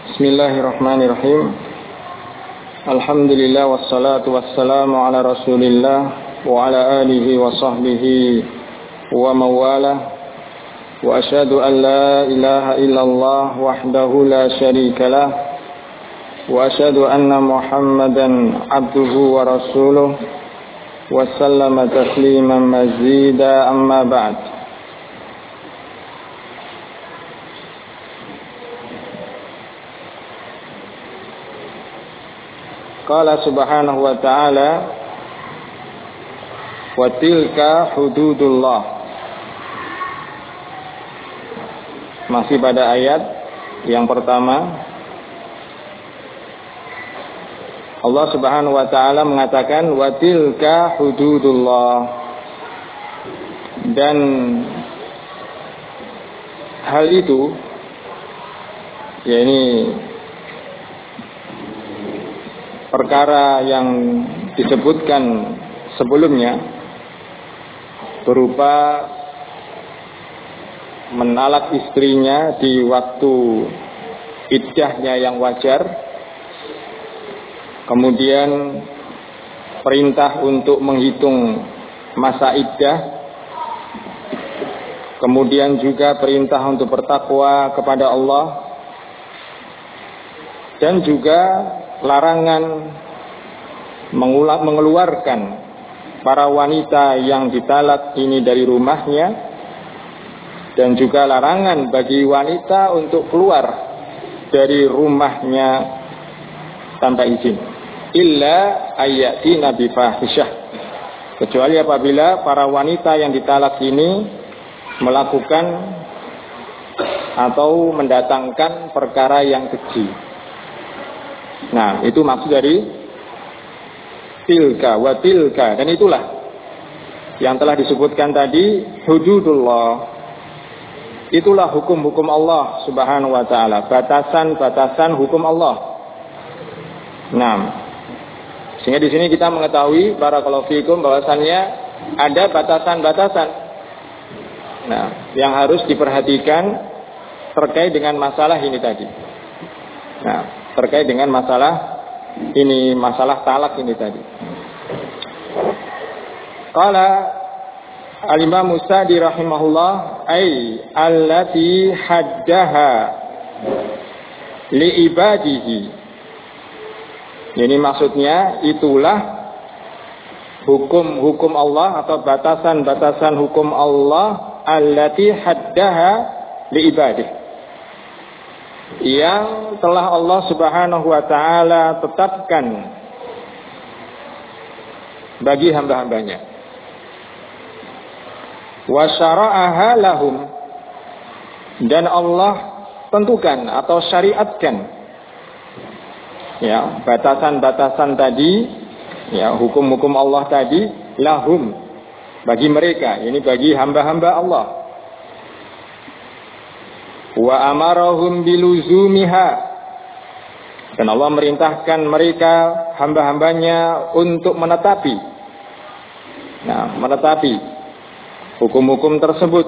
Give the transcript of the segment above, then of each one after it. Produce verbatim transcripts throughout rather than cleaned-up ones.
Bismillahirrahmanirrahim. Alhamdulillah wassalatu wassalamu ala Rasulillah wa ala alihi wa sahbihi wa mawalah. Wa asyhadu an la ilaha illallah wahdahu la syarikalah wa asyhadu anna Muhammadan abduhu wa rasuluh wa sallama tasliman mazida, amma ba'd. Qala subhanahu wa ta'ala, wa tilka hududullah. Masih pada ayat yang pertama, Allah subhanahu wa ta'ala mengatakan wa tilka hududullah, dan hal itu, yakni perkara yang disebutkan sebelumnya berupa menalak istrinya di waktu iddahnya yang wajar, kemudian perintah untuk menghitung masa iddah, kemudian juga perintah untuk bertakwa kepada Allah, dan juga larangan mengeluarkan para wanita yang ditalak ini dari rumahnya, dan juga larangan bagi wanita untuk keluar dari rumahnya tanpa izin, illa ayyatina bifahisyah, kecuali apabila para wanita yang ditalak ini melakukan atau mendatangkan perkara yang keji. Nah, itu maksud dari tilka wa tilka, dan itulah yang telah disebutkan tadi, hududullah. Itulah hukum-hukum Allah subhanahu wa ta'ala, batasan-batasan hukum Allah. Nah, sehingga di sini kita mengetahui barakallahu fikum bahwasannya ada batasan-batasan, nah, yang harus diperhatikan terkait dengan masalah ini tadi. Nah, terkait dengan masalah ini, masalah talak ini tadi. Qala al-Imam Sa'di rahimahullah, ay allati haddaha li ibadihi. Ini maksudnya itulah hukum-hukum Allah atau batasan-batasan hukum Allah, allati haddaha li ibadihi, yang telah Allah subhanahu wa ta'ala tetapkan bagi hamba-hambanya. Wa syara'aha lahum, dan Allah tentukan atau syariatkan, ya, batasan-batasan tadi, ya, hukum-hukum Allah tadi, lahum, bagi mereka, ini bagi hamba-hamba Allah. Wa amarahum biluzumiha, dan Allah merintahkan mereka hamba-hambanya untuk menetapi, nah, menetapi hukum-hukum tersebut.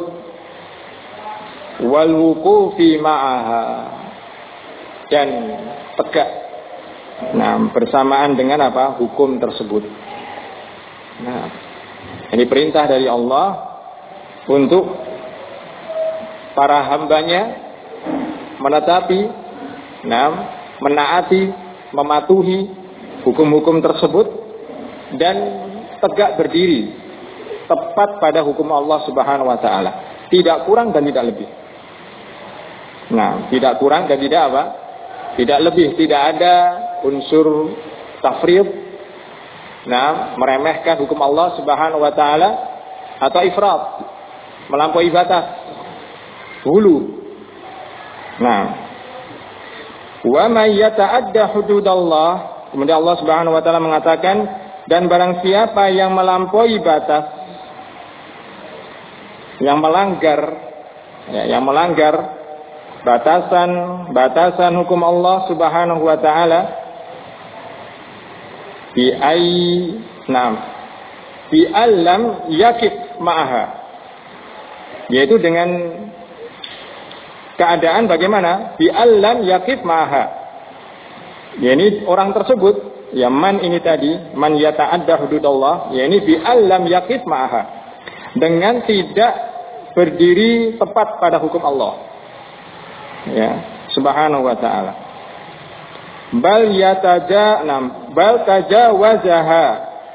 Wal wuqufi ma'aha, dan tegak, nah, bersamaan dengan apa? Hukum tersebut. Nah, ini perintah dari Allah untuk para hambanya menetapi, nah, menaati, mematuhi hukum-hukum tersebut, dan tegak berdiri tepat pada hukum Allah subhanahu wa ta'ala, tidak kurang dan tidak lebih. Nah, tidak kurang dan tidak apa? Tidak lebih, tidak ada unsur tafriq, nah, meremehkan hukum Allah subhanahu wa ta'ala, atau ifrat, melampaui batas, hulu. Nah, wa may yata'adda hududallah, kemudian Allah subhanahu wa ta'ala mengatakan, dan barang siapa yang melampaui batas, yang melanggar, ya, yang melanggar batasan batasan hukum Allah subhanahu wa ta'ala, bi ay nam bi alam yakif ma'aha, yaitu dengan keadaan bagaimana? Bi allam yaqif ma'aha. Ya, ini orang tersebut, ya man ini tadi, man yata'adda hududallah, ya ini bi allam yaqif ma'aha. Dengan tidak berdiri tepat pada hukum Allah. Ya, subhanahu wa ta'ala. Bal yataja'nam, bal tajawazaha.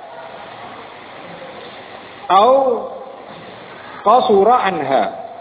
Au qasura anha.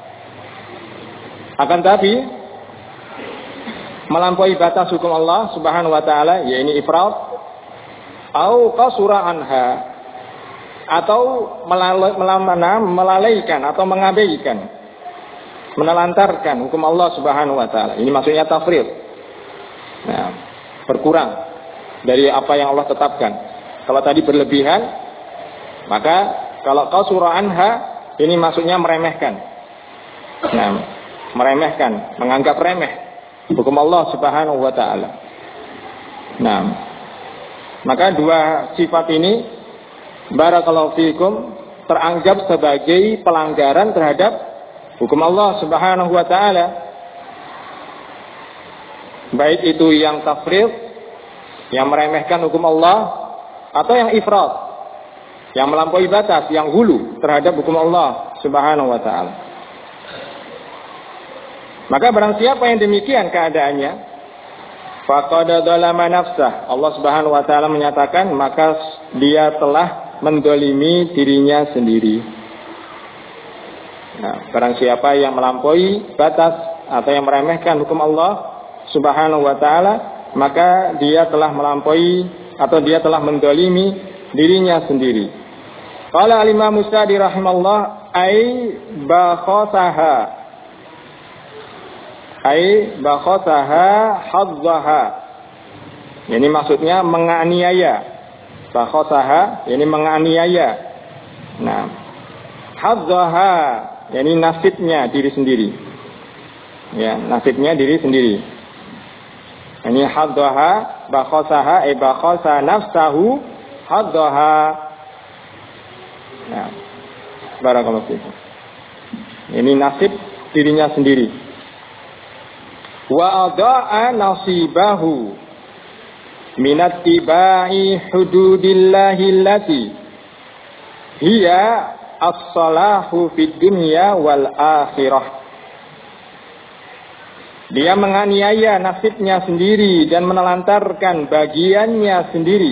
Akan tapi melampaui batas hukum Allah Subhanahu wa taala, yaitu ifrat, au qasura anha, atau melalaikan atau mengabaikan, menelantarkan hukum Allah Subhanahu wa taala. Ini maksudnya tafrid. Nah, berkurang dari apa yang Allah tetapkan. Kalau tadi berlebihan, maka kalau qasura anha, ini maksudnya meremehkan. Nah, meremehkan, menganggap remeh hukum Allah Subhanahu wa taala. Nah, maka dua sifat ini barakallahu fikum teranggap sebagai pelanggaran terhadap hukum Allah Subhanahu wa taala. Baik itu yang tafrid, yang meremehkan hukum Allah, atau yang ifrat, yang melampaui batas, yang hulu terhadap hukum Allah Subhanahu wa taala. Maka barang siapa yang demikian keadaannya, faqad dzalama nafsah. Allah Subhanahu wa taala menyatakan, maka dia telah mendolimi dirinya sendiri. Nah, barang siapa yang melampaui batas atau yang meremehkan hukum Allah Subhanahu wa taala, maka dia telah melampaui atau dia telah mendolimi dirinya sendiri. Qala al-Imam Sa'di rahimallah, ai bakhasaha, ai bakhasaha hadzaha. Ini maksudnya menganiaya. Bakhasaha, ini menganiaya. Nah, hadzaha, ini nasibnya diri sendiri. Ya, nasibnya diri sendiri. Ini hadzaha, bakhasaha, ai bakhasa nafsahu hadzaha. Nah, barakallahu fikum. Ini nasib dirinya sendiri. Wa adaa nasibahu minat tibai hududillahi allati hiya as-salahu fid dunya wal akhirah. Dia menganiaya nasibnya sendiri dan menelantarkan bagiannya sendiri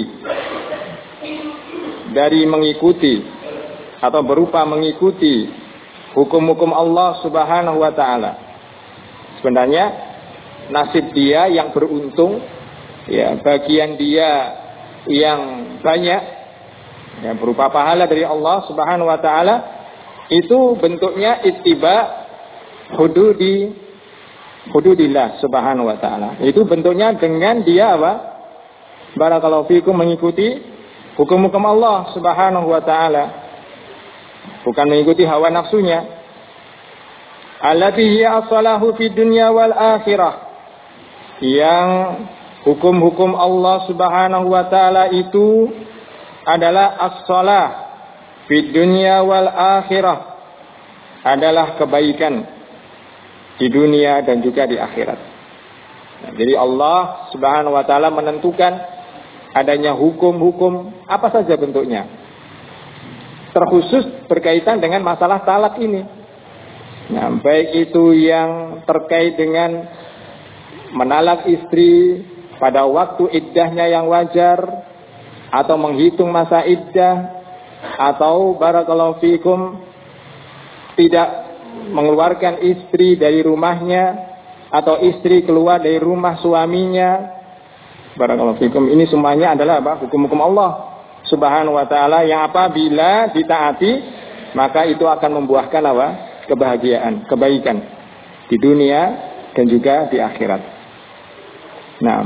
dari mengikuti atau berupa mengikuti hukum-hukum Allah Subhanahu wa taala. Sebenarnya nasib dia yang beruntung, ya, bagian dia yang banyak, ya, berupa pahala dari Allah Subhanahu wa taala, itu bentuknya ittiba hududi hududillah Subhanahu wa taala. Itu bentuknya dengan dia apa? Barakallahu fikum, mengikuti hukum-hukum Allah Subhanahu wa taala. Bukan mengikuti hawa nafsunya. Allati hiya as-salahu fid dunya wal akhirah. Yang hukum-hukum Allah Subhanahu wa taala itu adalah as-salah fid dunya wal akhirah. Adalah kebaikan di dunia dan juga di akhirat. Nah, jadi Allah Subhanahu wa taala menentukan adanya hukum-hukum apa saja bentuknya. Terkhusus berkaitan dengan masalah talak ini. Nah, baik itu yang terkait dengan menalak istri pada waktu iddahnya yang wajar, atau menghitung masa iddah, atau barakallahu fikum tidak mengeluarkan istri dari rumahnya, atau istri keluar dari rumah suaminya. Barakallahu fikum, ini semuanya adalah apa? Hukum-hukum Allah Subhanahu wa taala yang apabila ditaati, maka itu akan membuahkan apa? Kebahagiaan, kebaikan di dunia dan juga di akhirat. Nah,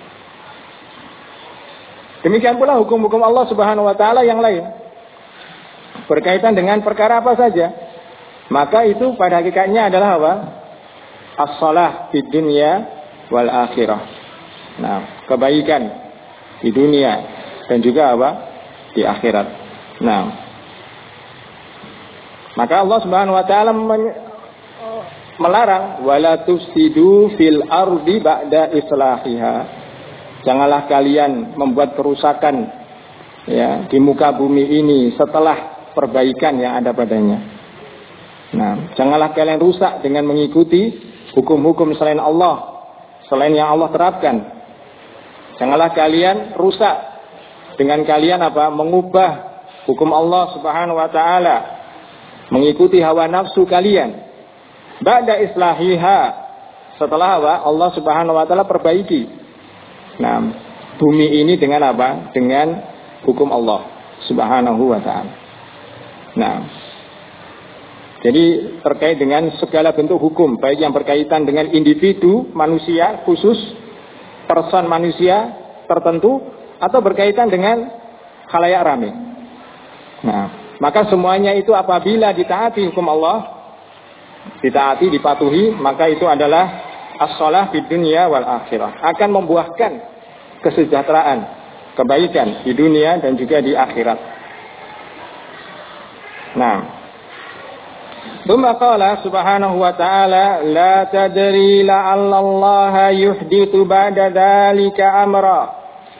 demikian pula hukum-hukum Allah Subhanahu wa taala yang lain berkaitan dengan perkara apa saja, maka itu pada hakikatnya adalah apa? As-salah di dunia wal akhirah. Nah, kebaikan di dunia dan juga apa? Di akhirat. Nah, maka Allah Subhanahu wa taala melarang wala tufsidu fil ardi ba'da islahiha. Janganlah kalian membuat kerusakan ya di muka bumi ini setelah perbaikan yang ada padanya. Nah, janganlah kalian rusak dengan mengikuti hukum-hukum selain Allah, selain yang Allah terapkan. Janganlah kalian rusak dengan kalian apa? Mengubah hukum Allah Subhanahu wa taala, mengikuti hawa nafsu kalian. Ba'da islahiha, setelah apa? Allah Subhanahu wa taala perbaiki. Nah, bumi ini dengan apa? Dengan hukum Allah Subhanahu wa taala. Nah, jadi terkait dengan segala bentuk hukum, baik yang berkaitan dengan individu manusia khusus, person manusia tertentu, atau berkaitan dengan khalayak ramai. Nah, maka semuanya itu apabila ditaati hukum Allah, ditaati, dipatuhi, maka itu adalah as-shalah fid dunya wal akhirah, akan membuahkan kesejahteraan, kebaikan di dunia dan juga di akhirat. Nah, Tsumma qala subhanahu wa ta'ala la tadri la'alla Allah yuhdithu ba'da dzalika amra.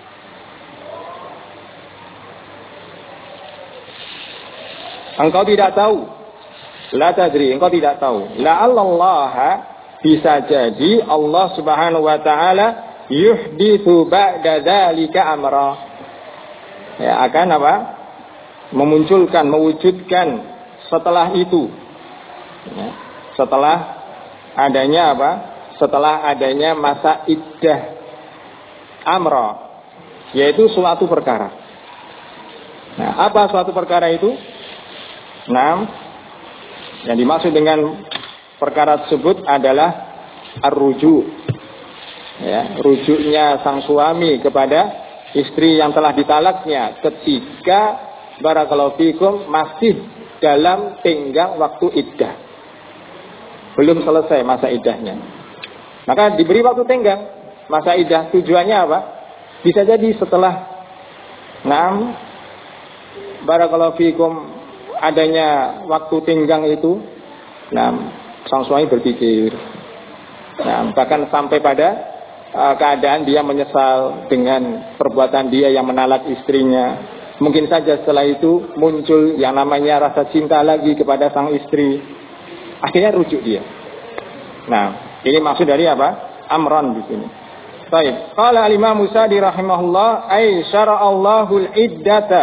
Engkau tidak tahu. La tadri, engkau tidak tahu. La'alla Allah, bisa jadi Allah Subhanahu wa ta'ala yuhdithu ba'da dzalika amra. Ya, akan apa? Memunculkan, mewujudkan setelah itu. Ya, setelah adanya apa? Setelah adanya masa iddah amra, yaitu suatu perkara. Nah, apa suatu perkara itu? Nah, yang dimaksud dengan perkara tersebut adalah ar-ruju. Ya, rujuknya sang suami kepada istri yang telah ditalaknya ketika barakallahu fikum masih dalam tenggang waktu iddah. Belum selesai masa iddahnya. Maka diberi waktu tenggang masa iddah. Tujuannya apa? Bisa jadi setelah enam barakallahu fikum adanya waktu tenggang itu, nah, sang suami berpikir, nah, bahkan sampai pada uh, keadaan dia menyesal dengan perbuatan dia yang menalak istrinya. Mungkin saja setelah itu muncul yang namanya rasa cinta lagi kepada sang istri. Akhirnya rujuk dia. Nah, ini maksud dari apa? Amran di sini. Baik. Qala al-Imam Sa'di rahimahullah, ay syara'allahu al-iddata.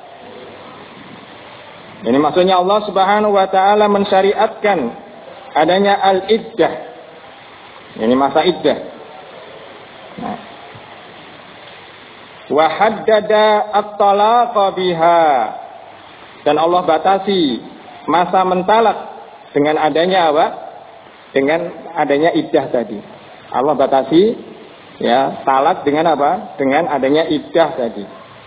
Ini maksudnya Allah Subhanahu wa taala mensyariatkan adanya al-iddah. Ini masa iddah. Nah. Wa haddada at-talaqa biha. Dan Allah batasi masa mentalak dengan adanya apa? Dengan adanya iddah tadi. Allah batasi ya talak dengan apa? Dengan adanya iddah tadi.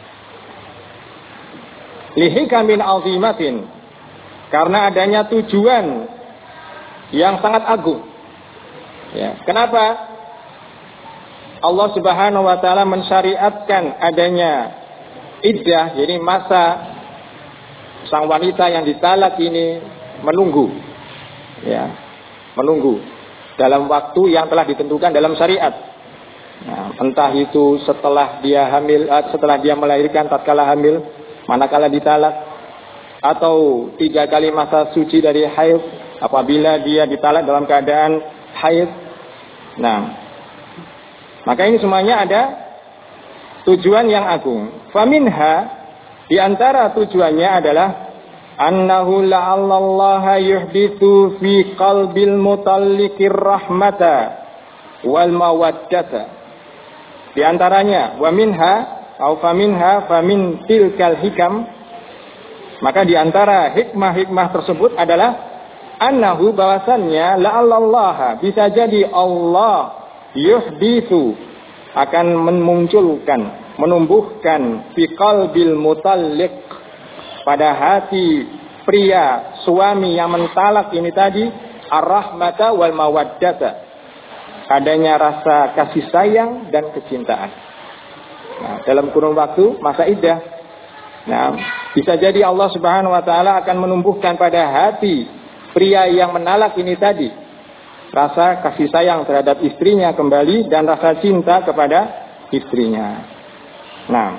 Lihikamin azimatin, karena adanya tujuan yang sangat agung. Ya, kenapa Allah Subhanahu wa taala mensyariatkan adanya iddah, jadi masa sang wanita yang ditalak ini menunggu, ya, menunggu dalam waktu yang telah ditentukan dalam syariat. Nah, entah itu setelah dia hamil, setelah dia melahirkan, tatkala hamil, manakala ditalak, atau tiga kali masa suci dari haid apabila dia ditalak dalam keadaan haid. Nah, maka ini semuanya ada tujuan yang agung. Faminha, di antara tujuannya adalah annahu la'allallaha yuhdithu fi qalbil mutallikir rahmata wal mawaddata. Di antaranya wa minha au faminha famin tilkal hikam, maka di antara hikmah-hikmah tersebut adalah annahu, bahwasannya la'allallaha, bisa jadi Allah yuhdithu, akan memunculkan, menumbuhkan fi qalbil mutallik, pada hati pria suami yang mentalak ini tadi, ar-rahmata wal mawaddata, adanya rasa kasih sayang dan kecintaan. Nah, dalam kurun waktu masa iddah, nah, bisa jadi Allah Subhanahu wa taala akan menumbuhkan pada hati pria yang menalak ini tadi rasa kasih sayang terhadap istrinya kembali dan rasa cinta kepada istrinya. Nah,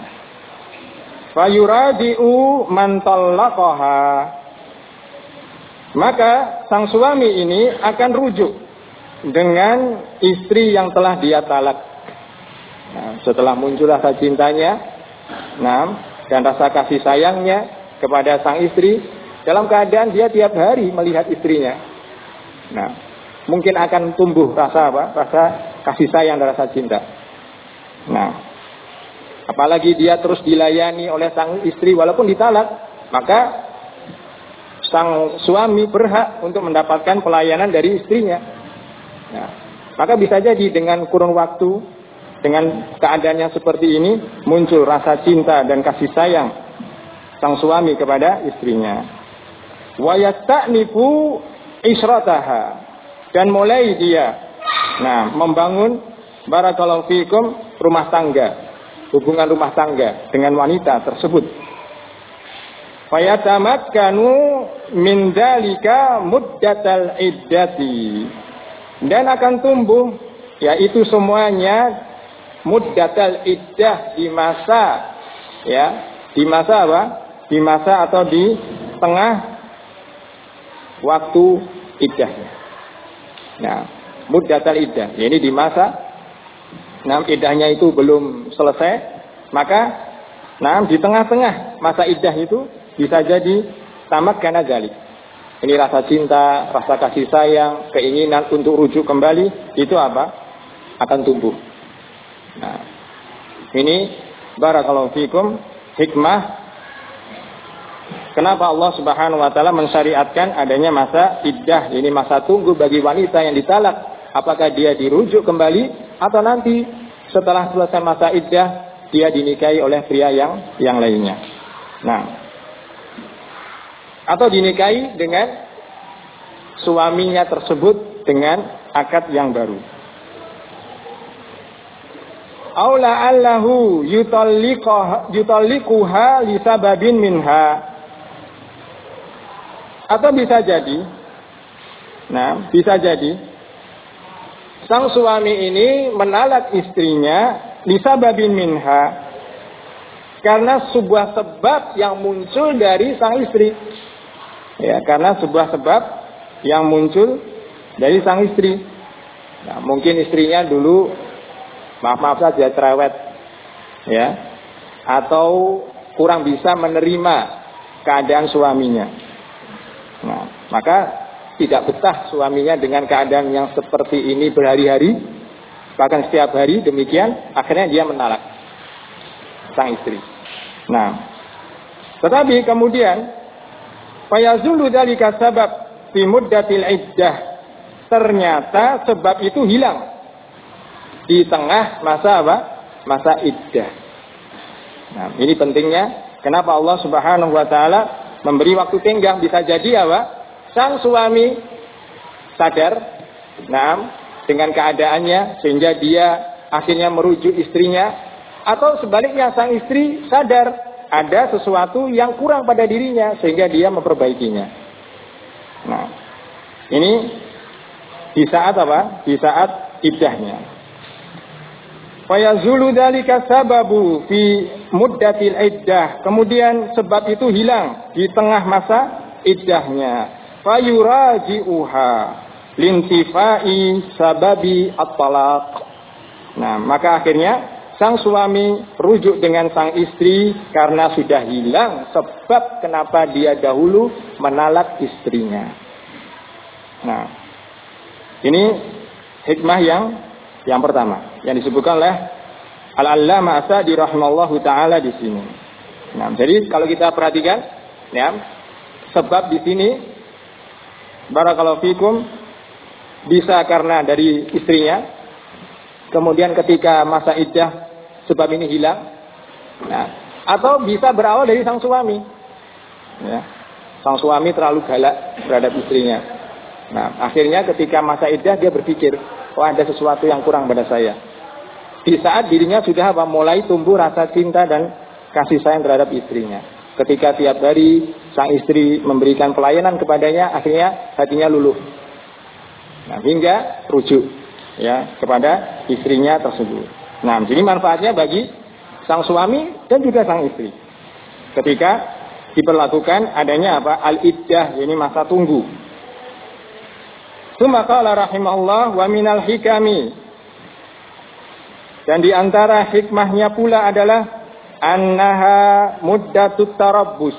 fayuradi'u man talaqaha, maka sang suami ini akan rujuk dengan istri yang telah dia talak. Nah, setelah muncul rasa cintanya, nah, dan rasa kasih sayangnya kepada sang istri, dalam keadaan dia tiap hari melihat istrinya. Nah, mungkin akan tumbuh rasa apa? Rasa kasih sayang dan rasa cinta. Nah, apalagi dia terus dilayani oleh sang istri walaupun ditalak, maka sang suami berhak untuk mendapatkan pelayanan dari istrinya. Nah, maka bisa jadi dengan kurun waktu, dengan keadaannya seperti ini, muncul rasa cinta dan kasih sayang sang suami kepada istrinya. Wa yasta'nifu isrataha, dan mulai dia nah membangun barakallahu fikum rumah tangga, hubungan rumah tangga dengan wanita tersebut. Fayatamakkanu min dzalika muddatal iddati, dan akan tumbuh yaitu semuanya muddatal iddah, di masa ya, di masa apa? Di masa atau di tengah waktu iddahnya. Nah, muddatal iddah, ya ini di masa nah iddahnya itu belum selesai, maka nah di tengah-tengah masa iddah itu bisa jadi tamak karena dzalik. Ini rasa cinta, rasa kasih sayang, keinginan untuk rujuk kembali itu apa? Akan tumbuh. Nah, ini barakallahu fikum hikmah kenapa Allah Subhanahu wa taala mensyariatkan adanya masa iddah, ini masa tunggu bagi wanita yang ditalak, apakah dia dirujuk kembali atau nanti setelah selesai masa iddah dia dinikahi oleh pria yang yang lainnya. Nah, atau dinikahi dengan suaminya tersebut dengan akad yang baru. Aula allahu yutalliquha yutalliquha li sababin minha, atau bisa jadi, nah bisa jadi sang suami ini menalak istrinya li sababin minha, karena sebuah sebab yang muncul dari sang istri. Ya, karena sebuah sebab yang muncul dari sang istri. Nah, mungkin istrinya dulu maaf-maaf saja cerewet, ya, atau kurang bisa menerima keadaan suaminya. Nah, maka tidak betah suaminya dengan keadaan yang seperti ini berhari-hari, bahkan setiap hari demikian, akhirnya dia menalak sang istri. Nah, tetapi kemudian fayazulu dzalika sabab fi muddatil iddah, ternyata sebab itu hilang di tengah masa apa? Masa iddah. Nah, ini pentingnya kenapa Allah Subhanahu wa taala memberi waktu tenggang. Bisa jadi apa? Sang suami sadar, nah, dengan keadaannya sehingga dia akhirnya merujuk istrinya, atau sebaliknya sang istri sadar ada sesuatu yang kurang pada dirinya sehingga dia memperbaikinya. Nah, ini di saat apa? Di saat iddahnya. Fayazulu dzalika sababu fi muddatil iddah, kemudian sebab itu hilang di tengah masa iddahnya. Fayuraji'uha lintifai sababi at-talaq. Nah, maka akhirnya sang suami rujuk dengan sang istri karena sudah hilang sebab kenapa dia dahulu menalak istrinya. Nah, ini hikmah yang yang pertama yang disebutkan oleh Al-Allamah As-Sa'di rahimallahu taala di sini. Nah, jadi kalau kita perhatikan, ya, sebab di sini barakallahu fikum bisa karena dari istrinya, kemudian ketika masa iddah sebab ini hilang. Nah, atau bisa berawal dari sang suami. Ya, sang suami terlalu galak terhadap istrinya. Nah, akhirnya ketika masa iddah dia berpikir, oh ada sesuatu yang kurang pada saya. Di saat dirinya sudah apa, mulai tumbuh rasa cinta dan kasih sayang terhadap istrinya. Ketika tiap hari sang istri memberikan pelayanan kepadanya, akhirnya hatinya luluh. Nah, hingga rujuk ya kepada istrinya tersebut. Nah, jadi manfaatnya bagi sang suami dan juga sang istri ketika diperlakukan adanya apa? Al-iddah, ini masa tunggu. Tsumma qala rahimahullah wa minal hikami, dan di antara hikmahnya pula adalah annaha muddatut tarabbus.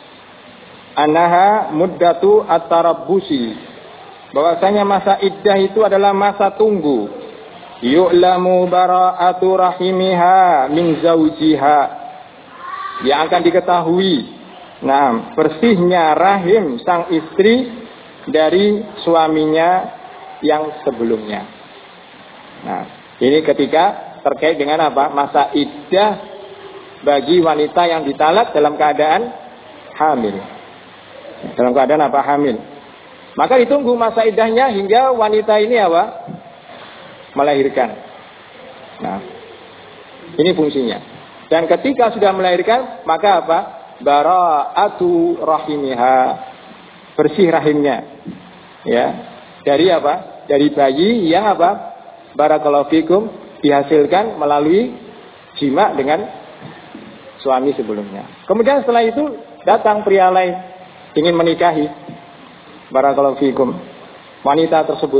Annaha muddatu at-tarabbusi. Bahwasanya masa iddah itu adalah masa tunggu. Yu'lamu bara'atu rahimiha min zawjiha. Yang akan diketahui, nah, bersihnya rahim sang istri dari suaminya yang sebelumnya. Nah, ini ketika terkait dengan apa? Masa iddah bagi wanita yang ditalak dalam keadaan hamil. Dalam keadaan apa? Hamil. Maka ditunggu masa iddahnya hingga wanita ini apa? Melahirkan. Nah, ini fungsinya. Dan ketika sudah melahirkan, maka apa? Bara'atu rahimiha, bersih rahimnya. Ya. Dari apa? Dari bayi yang apa? Barakallahu fikum, dihasilkan melalui jima dengan suami sebelumnya. Kemudian setelah itu datang pria lain ingin menikahi, barakallahu fikum, wanita tersebut.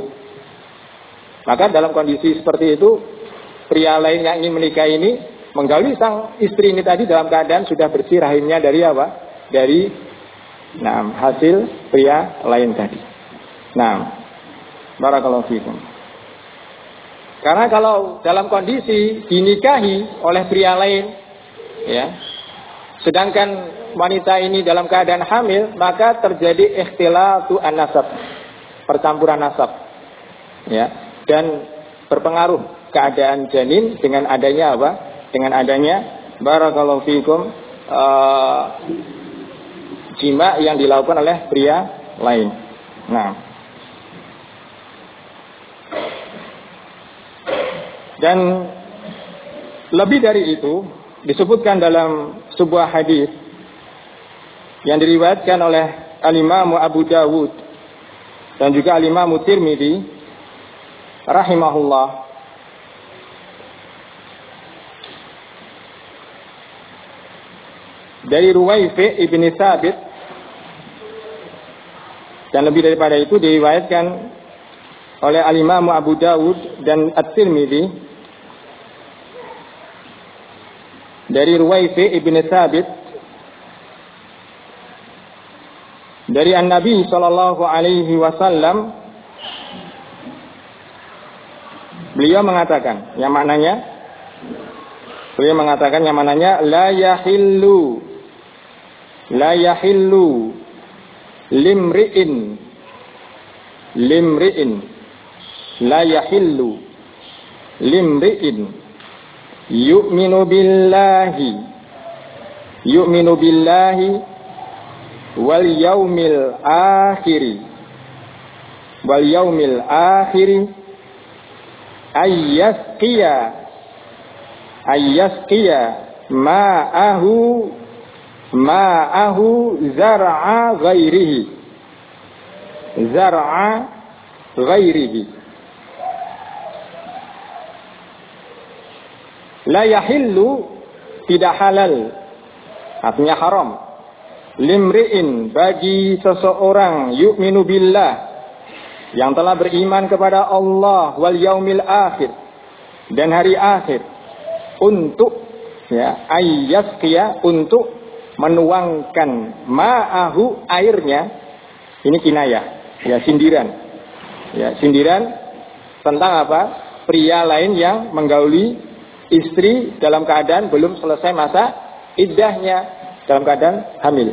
Maka dalam kondisi seperti itu, pria lain yang ingin menikahi ini menggauli sang istri ini tadi dalam keadaan sudah bersih rahimnya dari apa? Dari nah, hasil pria lain tadi. Nah, barakallahu fikum. Karena kalau dalam kondisi dinikahi oleh pria lain, ya, sedangkan wanita ini dalam keadaan hamil, maka terjadi ikhtilatu an-nasab, percampuran nasab, ya, dan berpengaruh keadaan janin dengan adanya apa? Dengan adanya barakallahu fikum uh, jima yang dilakukan oleh pria lain. Nah, dan lebih dari itu disebutkan dalam sebuah hadis yang diriwayatkan oleh Al-Imam Abu Dawud dan juga Al-Imam Tirmidzi rahimahullah, dari Ruwaifi ibni Thabit, dan lebih daripada itu diriwayatkan oleh Al-Imam Abu Dawud dan At-Tirmidzi dari Ruwaifi ibni Thabit dari An-Nabi sallallahu alaihi wasallam, beliau mengatakan yang maknanya beliau mengatakan yang maknanya la yahillu la yahillu limri'in limri'in la yahillu limri'in yu'minu billahi yu'minu billahi wal yaumil akhiri wal yaumil akhiri ayyasqiya ayyasqiya ma'ahu ma'ahu zar'a ghairihi zar'a ghairihi. La yahillu, tidak halal, artinya haram, limri'in, bagi seseorang, yu'minu billah, yang telah beriman kepada Allah, wal yaumil akhir, dan hari akhir, untuk ya ayyasqiya, untuk menuangkan ma'ahu, airnya. Ini kinayah, ya, sindiran, ya, sindiran tentang apa? Pria lain yang menggauli istri dalam keadaan belum selesai masa iddahnya, dalam keadaan hamil.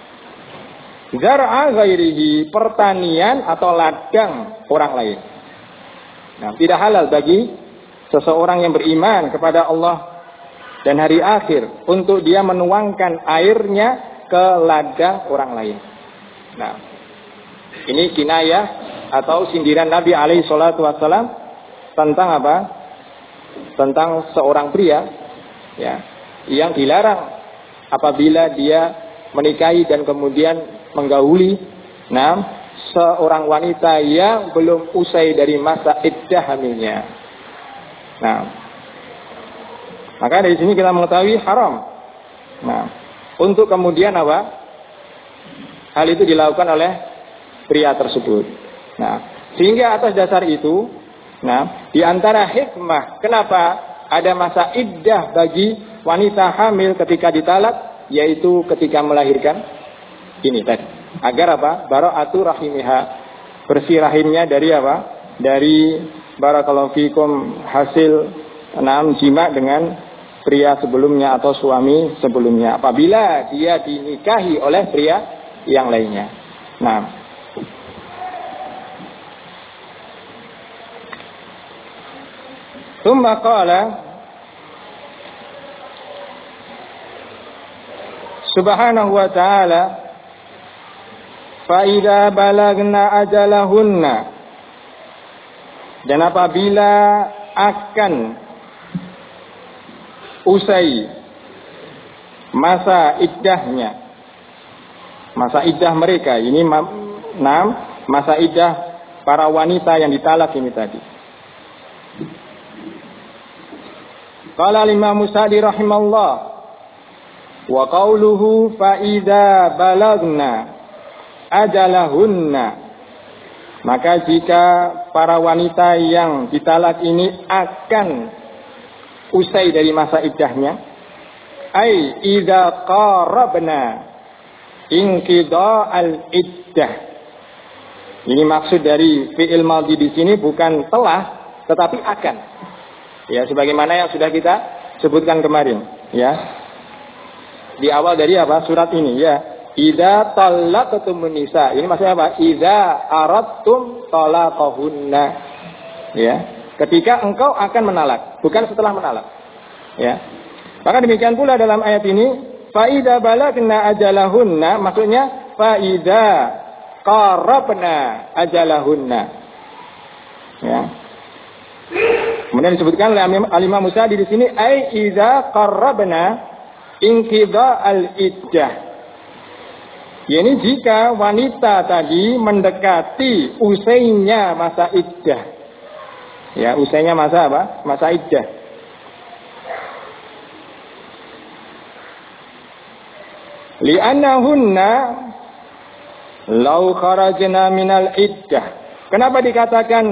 Zar'a ghairihi, pertanian atau ladang orang lain. Nah, tidak halal bagi seseorang yang beriman kepada Allah dan hari akhir untuk dia menuangkan airnya ke ladang orang lain. Nah, ini kinayah atau sindiran Nabi alaihi salatu wassalam tentang apa? Tentang seorang pria, ya, yang dilarang apabila dia menikahi dan kemudian menggauli, nah, seorang wanita yang belum usai dari masa iddah hamilnya. Nah, maka dari sini kita mengetahui haram. Nah, untuk kemudian apa? Hal itu dilakukan oleh pria tersebut. Nah, sehingga atas dasar itu, nah, di antara hikmah kenapa ada masa iddah bagi wanita hamil ketika ditalak, yaitu ketika melahirkan ini tadi. Agar apa? Bara'atu rahimiha, bersih rahimnya dari apa? Dari barakallahu fikum hasil enam jima dengan pria sebelumnya atau suami sebelumnya. Apabila dia dinikahi oleh pria yang lainnya. Nah, tsumma qala subhanahu wa ta'ala fa idza balagna ajalahunna, dan apabila akan usai masa iddahnya, masa iddah mereka ini enam masa iddah para wanita yang ditalak ini tadi. Qala Imam Sa'di rahimallah wa qauluhu fa idza balagna ajalahunna, maka jika para wanita yang ditalak ini akan usai dari masa iddahnya, ai idza qarabna inqidha al-iddah. Ini maksud dari fi'il madhi di sini bukan telah tetapi akan. Ya, sebagaimana yang sudah kita sebutkan kemarin, ya. Di awal dari apa? Surat ini, ya. Idza talaqtumun nisa. Ini maksudnya apa? Idza aradtum talaqahunna. Ya. Ketika engkau akan menalak, bukan setelah menalak. Ya. Maka demikian pula dalam ayat ini, fa idza balagna ajalahunna, maksudnya fa idza qarabna ajalahunna. Ya. Kemudian disebutkan oleh Al-Imam Sa'di di sini, ai idza qarabna inqidha al-iddah. Ya, ini jika wanita tadi mendekati usainya masa iddah. Ya, usainya masa apa? Masa iddah. Li'annahunna law kharajna minal iddah. Kenapa dikatakan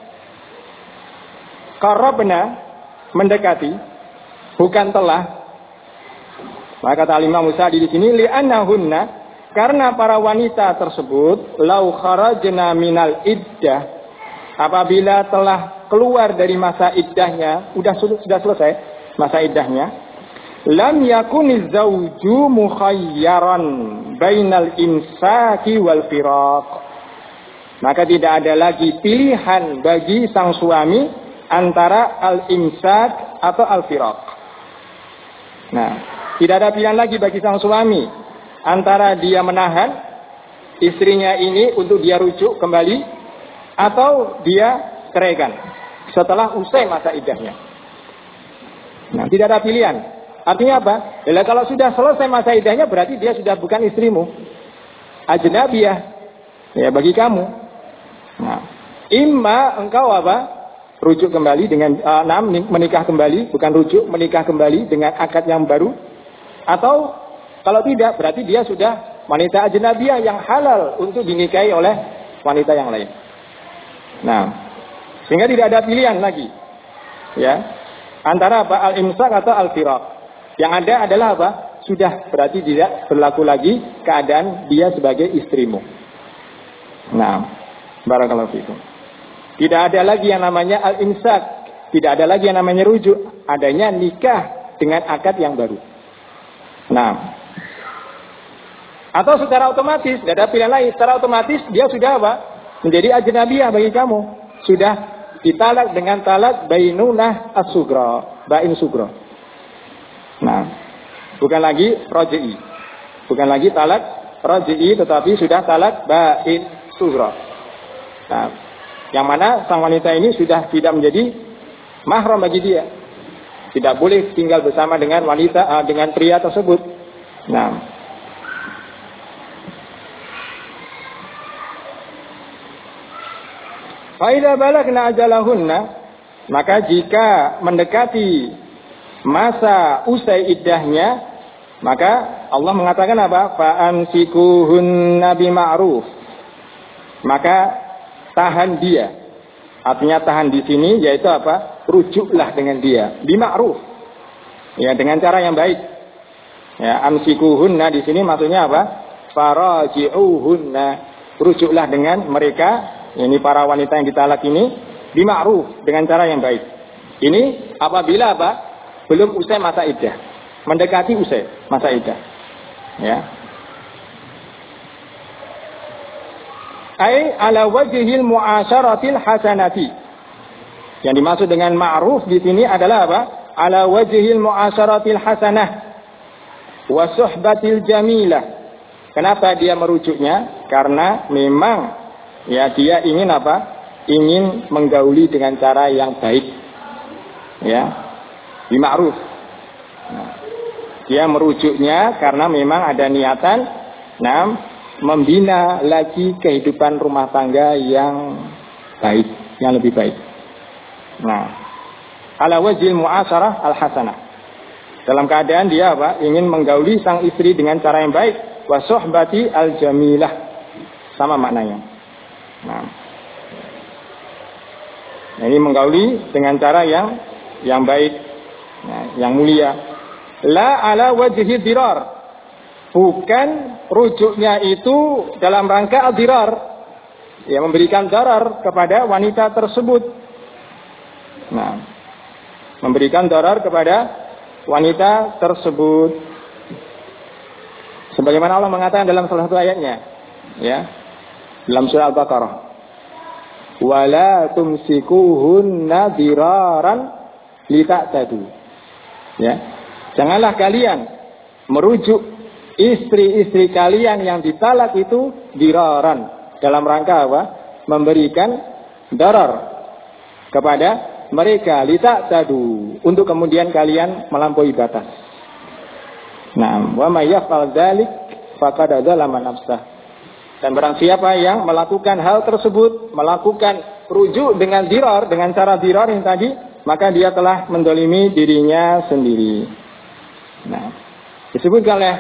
qarabna, mendekati, bukan telah? Maka kata Imam Sa'di di sini, li'annahunna, karena para wanita tersebut lau kharajna minal iddah, apabila telah keluar dari masa iddahnya, sudah sudah selesai masa iddahnya, lam yakuniz zawju mukhayyaran bainal imsaki wal firaq, maka tidak ada lagi pilihan bagi sang suami antara al-imsak atau al-firaq. Nah, tidak ada pilihan lagi bagi sang suami antara dia menahan istrinya ini untuk dia rujuk kembali atau dia ceraikan setelah usai masa iddahnya. Nah, tidak ada pilihan. Artinya apa? Bila kalau sudah selesai masa iddahnya berarti dia sudah bukan istrimu, ajnabiyah, ya, bagi kamu. Nah, imma engkau apa? Rujuk kembali dengan uh, nam, menikah kembali, bukan rujuk, menikah kembali dengan akad yang baru, atau kalau tidak, berarti dia sudah wanita ajnabiyah yang halal untuk dinikahi oleh wanita yang lain. Nah, sehingga tidak ada pilihan lagi, ya, antara apa, al-imsak atau al-firaq. Yang ada adalah apa? Sudah berarti tidak berlaku lagi keadaan dia sebagai istrimu. Nah, barakallahu fikum. Tidak ada lagi yang namanya al-imsak, tidak ada lagi yang namanya rujuk, adanya nikah dengan akad yang baru. Nah, atau secara otomatis, tidak ada pilihan lain, secara otomatis dia sudah apa? Menjadi ajnabiyah bagi kamu. Sudah ditalak dengan talak bainunah as-sugra, bain sugra. Nah, bukan lagi raj'i. Bukan lagi talak raj'i, tetapi sudah talak bain sugra. Nah, yang mana sang wanita ini sudah tidak menjadi mahram bagi dia. Tidak boleh tinggal bersama dengan wanita, uh, dengan pria tersebut. Nah, Fa idza balagna ajalahunna, maka jika mendekati masa usai iddahnya, maka Allah mengatakan apa? Fa amsikuhunna bima'ruf. Maka tahan dia. Artinya tahan di sini yaitu apa? Rujuklah dengan dia bima'ruf. Ya, dengan cara yang baik. Ya, amsikuhunna di sini maksudnya apa? Faraji'uhunna. Rujuklah dengan mereka, ini para wanita yang ditalak ini bima'ruf, dengan cara yang baik. Ini apabila apa? Belum usai masa iddah. Mendekati usai masa iddah. Ya. Ai ala wajhil mu'asyaratil hasanati. Yang dimaksud dengan ma'ruf di sini adalah apa? Ala wajhil mu'asyaratil hasanah wa suhbatil jamilah. Kenapa dia merujuknya? Karena memang ya dia ingin apa? Ingin menggauli dengan cara yang baik. Ya. Bi ma'ruf. Nah, dia merujuknya karena memang ada niatan nah membina lagi kehidupan rumah tangga yang baik, yang lebih baik. Nah, ala wajhil mu'asyarah al-hasanah. Dalam keadaan dia apa? Ingin menggauli sang istri dengan cara yang baik. Wa suhbati al-jamilah. Sama maknanya. Nah, ini menggauli dengan cara yang yang baik, nah, yang mulia. La ala wajhi dirar. Bukan rujuknya itu dalam rangka al-dirar, ya, memberikan darar kepada wanita tersebut. Nah, memberikan darar kepada wanita tersebut. Sebagaimana Allah mengatakan dalam salah satu ayatnya, ya, dalam surah Al-Baqarah, wala tumsikuhunna diraran lita'tadu. Ya, janganlah kalian merujuk istri-istri kalian yang ditalak itu diraran, dalam rangka apa? Memberikan darar kepada mereka, lita'tadu, untuk kemudian kalian melampaui batas. Nah, wa may yaf'al dzalik faqad dzalama nafsah. Dan barang siapa yang melakukan hal tersebut, melakukan rujuk dengan dirar, dengan cara dirar yang tadi, maka dia telah mendolimi dirinya sendiri. Nah, disebutkan oleh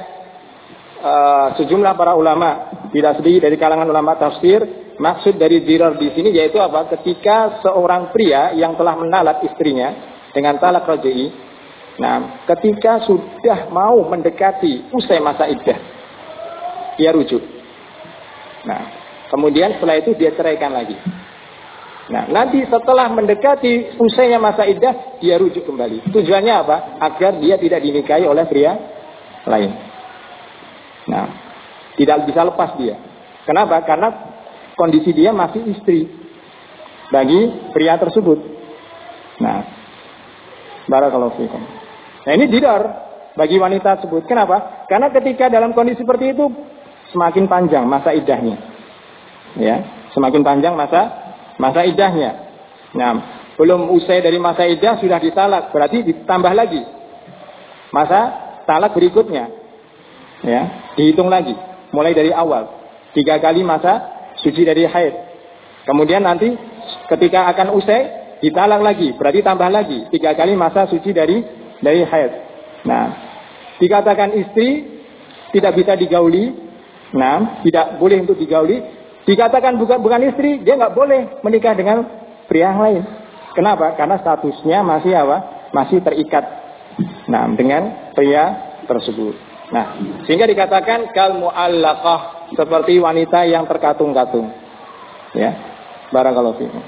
Uh, sejumlah para ulama, tidak sedikit dari kalangan ulama tafsir, maksud dari dirar di sini yaitu apa? Ketika seorang pria yang telah menalak istrinya dengan talak raj'i, nah, ketika sudah mau mendekati usai masa iddah, dia rujuk. Nah, kemudian setelah itu dia ceraikan lagi. Nah, nanti setelah mendekati usainya masa iddah, dia rujuk kembali. Tujuannya apa? Agar dia tidak dinikahi oleh pria lain. Nah, tidak bisa lepas dia. Kenapa? Karena kondisi dia masih istri bagi pria tersebut. Nah, barakallahu fikum. Nah, ini dirar bagi wanita tersebut. Kenapa? Karena ketika dalam kondisi seperti itu semakin panjang masa iddahnya. Ya, semakin panjang masa masa iddahnya. Nah, belum usai dari masa iddah sudah ditalak, berarti ditambah lagi masa talak berikutnya. Ya, dihitung lagi mulai dari awal tiga kali masa suci dari haid, kemudian nanti ketika akan usai ditalak lagi, berarti tambah lagi tiga kali masa suci dari dari haid. Nah, dikatakan istri tidak bisa digauli, nah, tidak boleh untuk digauli. Dikatakan bukan bukan istri, dia nggak boleh menikah dengan pria yang lain. Kenapa? Karena statusnya masih apa? Masih terikat, nah, dengan pria tersebut. Nah, sehingga dikatakan kal mu'allaqah, seperti wanita yang terkatung-katung. Ya, barakallahu fiikum.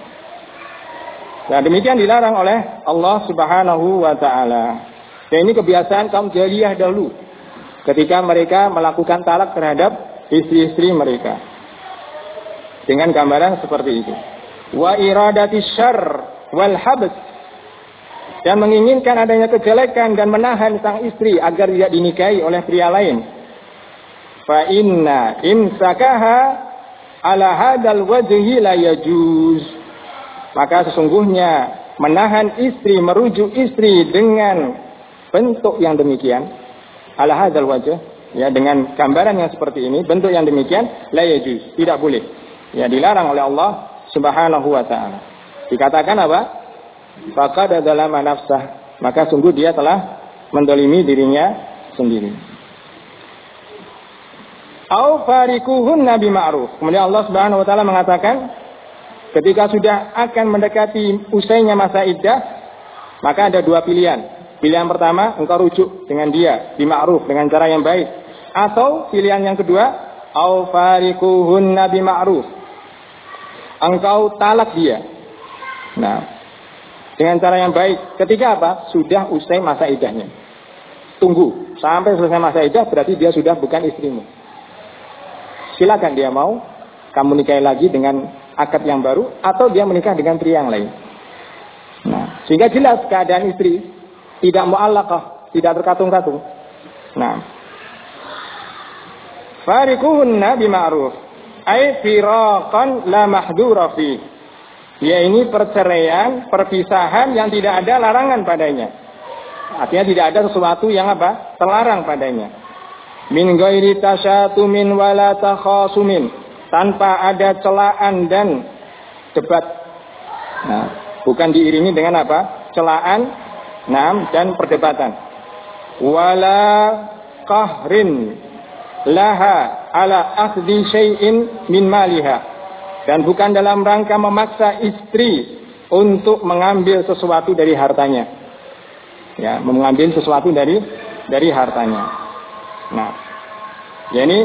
Nah, demikian dilarang oleh Allah Subhanahu wa taala. Dan ini kebiasaan kaum jahiliyah dahulu ketika mereka melakukan talak terhadap istri-istri mereka. Dengan gambaran seperti itu. Wa iradatis syarr wal habs, dan menginginkan adanya kejelekan dan menahan sang istri agar tidak dinikahi oleh pria lain. Fa inna imsakaha ala hadal wajhi la yajuz. Maka sesungguhnya menahan istri, merujuk istri dengan bentuk yang demikian, ala hadal wajh, ya, dengan gambaran yang seperti ini, bentuk yang demikian, la yajuz, tidak boleh. Ya, dilarang oleh Allah Subhanahu wa ta'ala. Dikatakan apa? Faqad dzalama nafsah, maka sungguh dia telah mendolimi dirinya sendiri. Au farikuhunna bima'ruf. Kemudian Allah Subhanahu wa ta'ala mengatakan, ketika sudah akan mendekati usainya masa iddah, maka ada dua pilihan. Pilihan pertama, engkau rujuk dengan dia bima'ruf, dengan cara yang baik. Atau pilihan yang kedua, au farikuhunna bima'ruf, engkau talak dia. Nah, dengan cara yang baik. Ketika apa? Sudah usai masa iddahnya. Tunggu sampai selesai masa iddah, berarti dia sudah bukan istrimu. Silakan dia mau kamu nikahi lagi dengan akad yang baru, atau dia menikah dengan pria yang lain. Nah, sehingga jelas keadaan istri tidak mu'allaqah, tidak terkatung-katung. Nah, farikuhunna bima'ruf, ay firaqan la mahdura fi. Ya, ini perceraian, perpisahan yang tidak ada larangan padanya. Artinya tidak ada sesuatu yang apa? Terlarang padanya. Min ghairi tasyatumin wala takhasumin, tanpa ada celaan dan debat. Nah, bukan diiringi dengan apa? Celaan, nah, dan perdebatan. Wala qahrin laha ala akhdhi syai'in min maliha, dan bukan dalam rangka memaksa istri untuk mengambil sesuatu dari hartanya. Ya, mengambil sesuatu dari dari hartanya. Nah, ya ini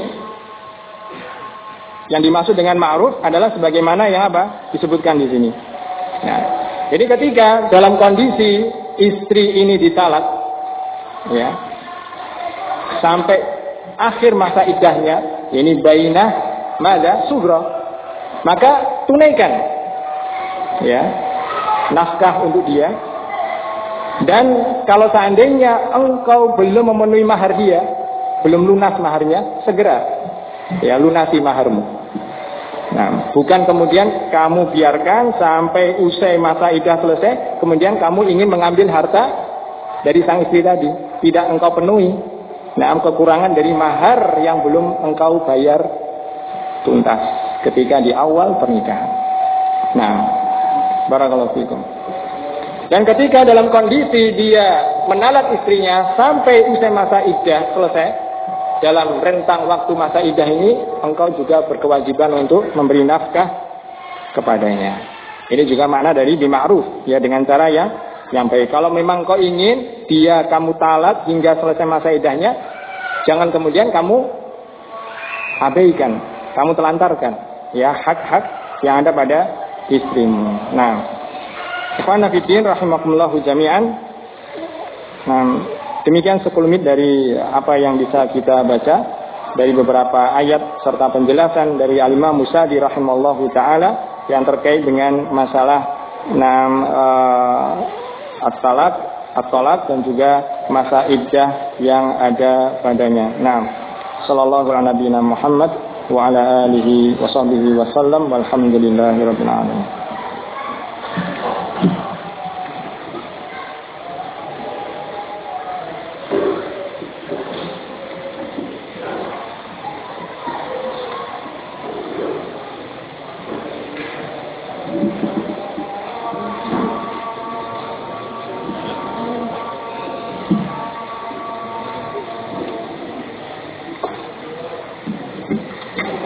yang dimaksud dengan ma'ruf adalah sebagaimana yang apa? Disebutkan di sini. Nah, jadi ketika dalam kondisi istri ini ditalak, ya, sampai akhir masa iddahnya, ini bainah mada sughra, maka tunaikan, ya, nafkah untuk dia. Dan kalau seandainya engkau belum memenuhi mahar dia, belum lunas maharnya, segera, ya, lunasi maharmu. Nah, bukan kemudian kamu biarkan sampai usai masa iddah selesai, kemudian kamu ingin mengambil harta dari sang istri tadi, tidak engkau penuhi. Nah, kekurangan dari mahar yang belum engkau bayar tuntas ketika di awal pernikahan. Nah, barakallahu fikum. Dan ketika dalam kondisi dia menalak istrinya sampai usai masa iddah selesai, dalam rentang waktu masa iddah ini, engkau juga berkewajiban untuk memberi nafkah kepadanya. Ini juga makna dari bima'ruf, ya, dengan cara yang yang baik. Kalau memang kau ingin dia kamu talak hingga selesai masa iddahnya, jangan kemudian kamu abaikan, kamu telantarkan, ya, hak-hak yang ada pada istrimu. Nah, ikhwan fillah rahimakumullahu jami'an. Nah, demikian sekelumit dari apa yang bisa kita baca dari beberapa ayat serta penjelasan dari Al-Imam Musadi rahimallahu taala yang terkait dengan masalah enam uh, at-talaq, at-talaq dan juga masa iddah yang ada padanya. Nah, sallallahu ala nabiyina Muhammad wa ala alihi wa sahbihi wa sallam walhamdulillahirabbil alamin.